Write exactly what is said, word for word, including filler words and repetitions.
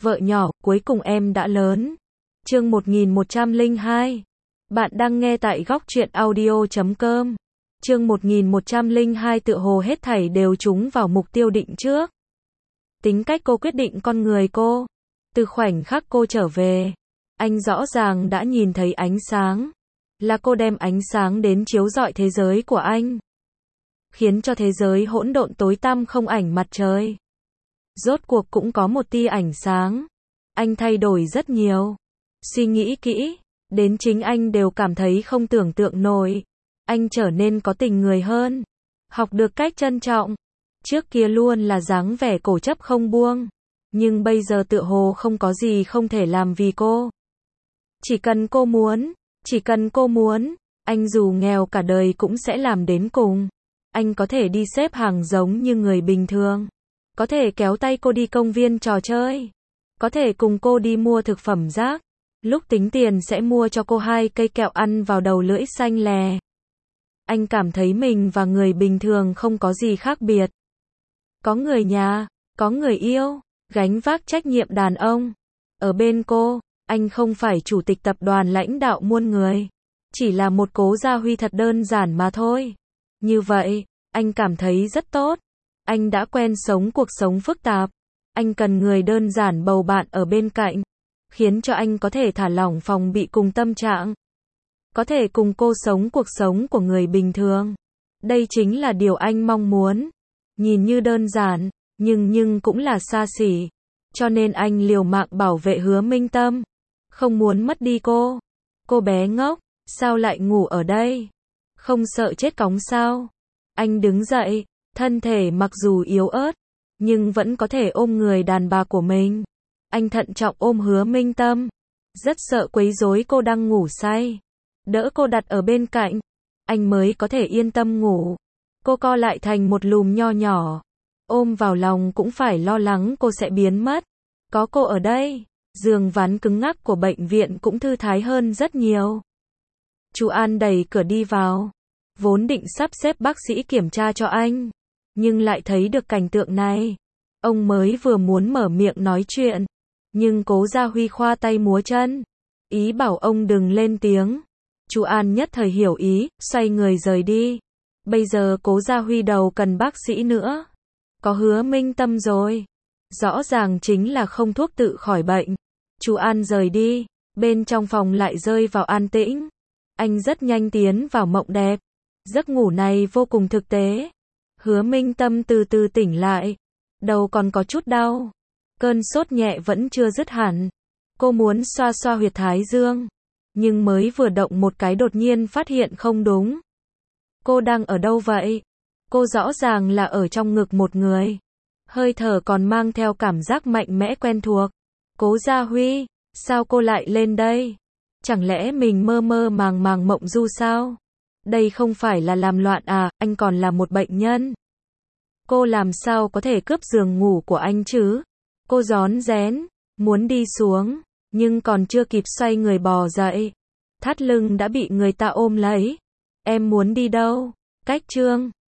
Vợ nhỏ, cuối cùng em đã lớn. Chương một nghìn một trăm lẻ hai. Bạn đang nghe tại góc truyện audio chấm com. Chương một nghìn một trăm lẻ hai tựa hồ hết thảy đều trúng vào mục tiêu định trước. Tính cách cô quyết định con người cô. Từ khoảnh khắc cô trở về, anh rõ ràng đã nhìn thấy ánh sáng. Là cô đem ánh sáng đến chiếu rọi thế giới của anh. Khiến cho thế giới hỗn độn tối tăm không ảnh mặt trời. Rốt cuộc cũng có một tia ánh sáng. Anh thay đổi rất nhiều. Suy nghĩ kỹ, đến chính anh đều cảm thấy không tưởng tượng nổi. Anh trở nên có tình người hơn. Học được cách trân trọng. Trước kia luôn là dáng vẻ cố chấp không buông. Nhưng bây giờ tựa hồ không có gì không thể làm vì cô. Chỉ cần cô muốn, chỉ cần cô muốn, anh dù nghèo cả đời cũng sẽ làm đến cùng. Anh có thể đi xếp hàng giống như người bình thường. Có thể kéo tay cô đi công viên trò chơi. Có thể cùng cô đi mua thực phẩm rác. Lúc tính tiền sẽ mua cho cô hai cây kẹo ăn vào đầu lưỡi xanh lè. Anh cảm thấy mình và người bình thường không có gì khác biệt. Có người nhà, có người yêu, gánh vác trách nhiệm đàn ông. Ở bên cô, anh không phải chủ tịch tập đoàn lãnh đạo muôn người. Chỉ là một Cố Gia Huy thật đơn giản mà thôi. Như vậy, anh cảm thấy rất tốt. Anh đã quen sống cuộc sống phức tạp. Anh cần người đơn giản bầu bạn ở bên cạnh. Khiến cho anh có thể thả lỏng phòng bị cùng tâm trạng. Có thể cùng cô sống cuộc sống của người bình thường. Đây chính là điều anh mong muốn. Nhìn như đơn giản, nhưng nhưng cũng là xa xỉ. Cho nên anh liều mạng bảo vệ Hứa Minh Tâm. Không muốn mất đi cô. Cô bé ngốc, sao lại ngủ ở đây? Không sợ chết cóng sao? Anh đứng dậy, thân thể mặc dù yếu ớt, nhưng vẫn có thể ôm người đàn bà của mình. Anh thận trọng ôm Hứa Minh Tâm. Rất sợ quấy rối cô đang ngủ say. Đỡ cô đặt ở bên cạnh. Anh mới có thể yên tâm ngủ. Cô co lại thành một lùm nho nhỏ. Ôm vào lòng cũng phải lo lắng cô sẽ biến mất. Có cô ở đây, giường ván cứng ngắc của bệnh viện cũng thư thái hơn rất nhiều. Chú An đẩy cửa đi vào. Vốn định sắp xếp bác sĩ kiểm tra cho anh. Nhưng lại thấy được cảnh tượng này. Ông mới vừa muốn mở miệng nói chuyện. Nhưng Cố Gia Huy khoa tay múa chân. Ý bảo ông đừng lên tiếng. Chú An nhất thời hiểu ý, xoay người rời đi. Bây giờ Cố Gia Huy đầu cần bác sĩ nữa. Có Hứa Minh Tâm rồi. Rõ ràng chính là không thuốc tự khỏi bệnh. Chú An rời đi. Bên trong phòng lại rơi vào an tĩnh. Anh rất nhanh tiến vào mộng đẹp. Giấc ngủ này vô cùng thực tế. Hứa Minh Tâm từ từ tỉnh lại. Đầu còn có chút đau. Cơn sốt nhẹ vẫn chưa dứt hẳn. Cô muốn xoa xoa huyệt thái dương. Nhưng mới vừa động một cái đột nhiên phát hiện không đúng. Cô đang ở đâu vậy? Cô rõ ràng là ở trong ngực một người. Hơi thở còn mang theo cảm giác mạnh mẽ quen thuộc. Cố Gia Huy, sao cô lại lên đây? Chẳng lẽ mình mơ mơ màng màng mộng du sao? Đây không phải là làm loạn à, anh còn là một bệnh nhân. Cô làm sao có thể cướp giường ngủ của anh chứ? Cô rón rén, muốn đi xuống, nhưng còn chưa kịp xoay người bò dậy. Thắt lưng đã bị người ta ôm lấy. Em muốn đi đâu? Cách Trương.